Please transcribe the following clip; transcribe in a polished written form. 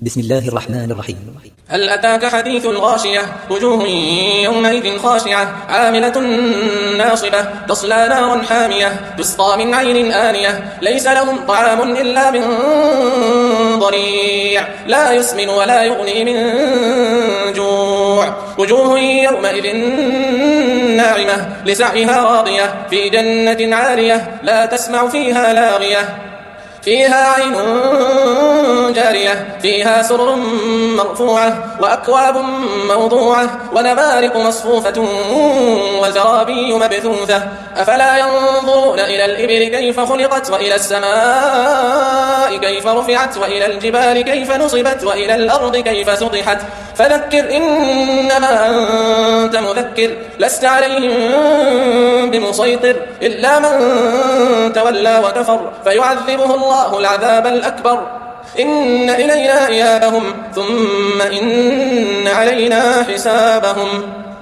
بسم الله الرحمن الرحيم. هل أتاك حديث الغاشية وجوه يومئذ خاشعة عاملة ناصبة تصلى نارا حامية تسقى من عين آنية ليس لهم طعام إلا من ضريع لا يسمن ولا يغني من جوع وجوه يومئذ ناعمة لسعيها راضية في جنة عالية لا تسمع فيها لاغية فيها عين جارية فيها سرر مرفوعة وأكواب موضوعة ونمارق مصفوفة وزرابي مبثوثة أفلا ينظرون إلى الإبل كيف خلقت وإلى السماء كيف رفعت وإلى الجبال كيف نصبت وإلى الأرض كيف سطحت فذكر إنما أنت مذكر لست عليهم بمسيطر إلا من تولى وكفر فيعذبه الله العذاب الأكبر إن إلينا إيابهم ثم إن علينا حسابهم.